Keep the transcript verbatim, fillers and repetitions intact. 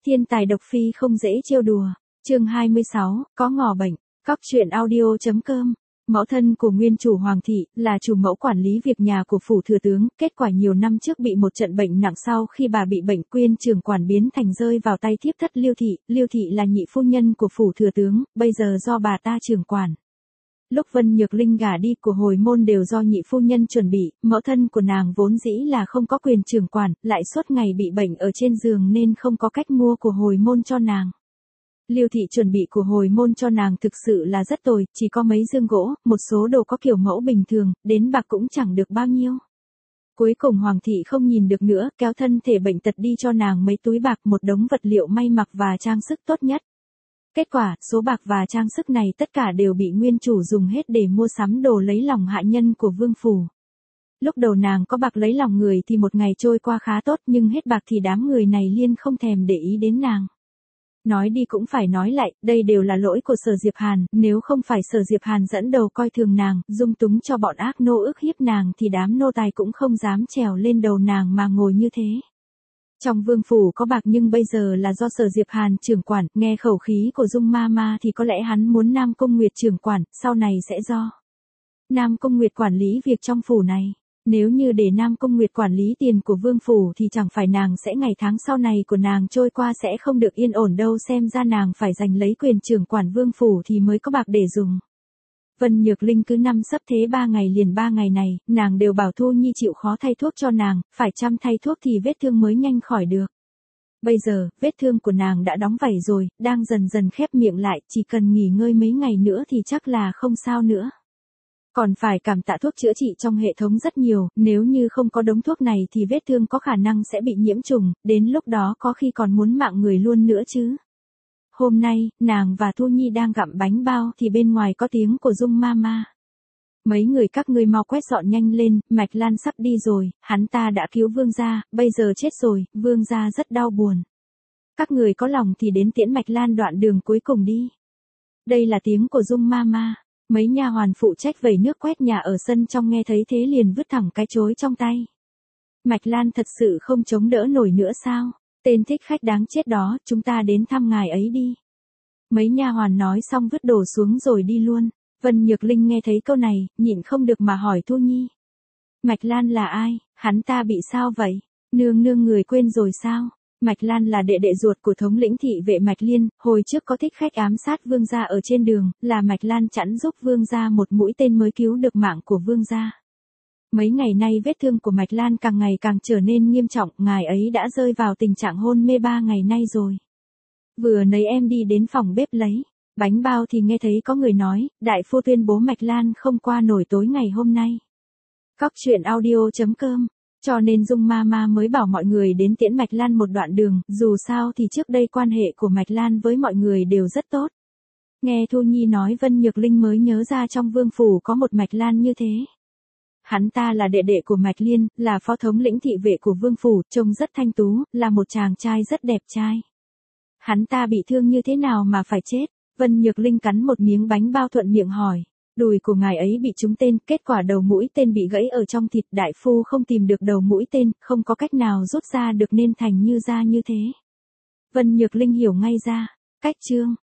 Thiên tài độc phi không dễ trêu đùa. Chương hai mươi sáu, có ngỏ bệnh. Cóc truyện audio chấm com. Mẫu thân của nguyên chủ Hoàng thị, là chủ mẫu quản lý việc nhà của phủ thừa tướng, kết quả nhiều năm trước bị một trận bệnh nặng, sau khi bà bị bệnh Quyên trưởng quản biến thành rơi vào tay thiếp thất Liêu thị, Liêu thị là nhị phu nhân của phủ thừa tướng, bây giờ do bà ta trưởng quản. Lúc Vân Nhược Linh gả đi, của hồi môn đều do nhị phu nhân chuẩn bị, mẫu thân của nàng vốn dĩ là không có quyền trưởng quản, lại suốt ngày bị bệnh ở trên giường nên không có cách mua của hồi môn cho nàng. Liêu thị chuẩn bị của hồi môn cho nàng thực sự là rất tồi, chỉ có mấy dương gỗ, một số đồ có kiểu mẫu bình thường, đến bạc cũng chẳng được bao nhiêu. Cuối cùng Hoàng thị không nhìn được nữa, kéo thân thể bệnh tật đi cho nàng mấy túi bạc, một đống vật liệu may mặc và trang sức tốt nhất. Kết quả, số bạc và trang sức này tất cả đều bị nguyên chủ dùng hết để mua sắm đồ lấy lòng hạ nhân của vương phủ. Lúc đầu nàng có bạc lấy lòng người thì một ngày trôi qua khá tốt, nhưng hết bạc thì đám người này liên không thèm để ý đến nàng. Nói đi cũng phải nói lại, đây đều là lỗi của Sở Diệp Hàn, nếu không phải Sở Diệp Hàn dẫn đầu coi thường nàng, dung túng cho bọn ác nô ức hiếp nàng thì đám nô tài cũng không dám trèo lên đầu nàng mà ngồi như thế. Trong vương phủ có bạc nhưng bây giờ là do Sở Diệp Hàn trưởng quản, nghe khẩu khí của Dung ma ma thì có lẽ hắn muốn Nam Cung Nguyệt trưởng quản, sau này sẽ do Nam Cung Nguyệt quản lý việc trong phủ này. Nếu như để Nam Cung Nguyệt quản lý tiền của vương phủ thì chẳng phải nàng sẽ ngày tháng sau này của nàng trôi qua sẽ không được yên ổn đâu, xem ra nàng phải giành lấy quyền trưởng quản vương phủ thì mới có bạc để dùng. Vân Nhược Linh cứ năm sắp thế ba ngày liền ba ngày này, nàng đều bảo Thu Nhi chịu khó thay thuốc cho nàng, phải chăm thay thuốc thì vết thương mới nhanh khỏi được. Bây giờ, vết thương của nàng đã đóng vảy rồi, đang dần dần khép miệng lại, chỉ cần nghỉ ngơi mấy ngày nữa thì chắc là không sao nữa. Còn phải cảm tạ thuốc chữa trị trong hệ thống rất nhiều, nếu như không có đống thuốc này thì vết thương có khả năng sẽ bị nhiễm trùng, đến lúc đó có khi còn muốn mạng người luôn nữa chứ. Hôm nay, nàng và Thu Nhi đang gặm bánh bao thì bên ngoài có tiếng của Dung ma ma. Mấy người các ngươi mau quét dọn nhanh lên, Mạch Lan sắp đi rồi, hắn ta đã cứu vương gia, bây giờ chết rồi, vương gia rất đau buồn. Các người có lòng thì đến tiễn Mạch Lan đoạn đường cuối cùng đi. Đây là tiếng của Dung ma ma. Mấy nha hoàn phụ trách vẩy nước quét nhà ở sân trong nghe thấy thế liền vứt thẳng cái chối trong tay. Mạch Lan thật sự không chống đỡ nổi nữa sao? Tên thích khách đáng chết đó, chúng ta đến thăm ngài ấy đi. Mấy nha hoàn nói xong vứt đồ xuống rồi đi luôn. Vân Nhược Linh nghe thấy câu này, nhịn không được mà hỏi Thu Nhi. Mạch Lan là ai? Hắn ta bị sao vậy? Nương nương người quên rồi sao? Mạch Lan là đệ đệ ruột của thống lĩnh thị vệ Mạch Liên, hồi trước có thích khách ám sát vương gia ở trên đường, là Mạch Lan chặn giúp vương gia một mũi tên mới cứu được mạng của vương gia. Mấy ngày nay vết thương của Mạch Lan càng ngày càng trở nên nghiêm trọng, ngài ấy đã rơi vào tình trạng hôn mê ba ngày nay rồi. Vừa nãy em đi đến phòng bếp lấy bánh bao thì nghe thấy có người nói, đại phu tuyên bố Mạch Lan không qua nổi tối ngày hôm nay. Cóc truyện audio chấm com. Cho nên Dung ma ma mới bảo mọi người đến tiễn Mạch Lan một đoạn đường, dù sao thì trước đây quan hệ của Mạch Lan với mọi người đều rất tốt. Nghe Thu Nhi nói Vân Nhược Linh mới nhớ ra trong vương phủ có một Mạch Lan như thế. Hắn ta là đệ đệ của Mạch Liên, là phó thống lĩnh thị vệ của vương phủ, trông rất thanh tú, là một chàng trai rất đẹp trai. Hắn ta bị thương như thế nào mà phải chết? Vân Nhược Linh cắn một miếng bánh bao thuận miệng hỏi. Đùi của ngài ấy bị trúng tên, kết quả đầu mũi tên bị gãy ở trong thịt, đại phu không tìm được đầu mũi tên, không có cách nào rút ra được nên thành như ra như thế. Vân Nhược Linh hiểu ngay ra. Cách chương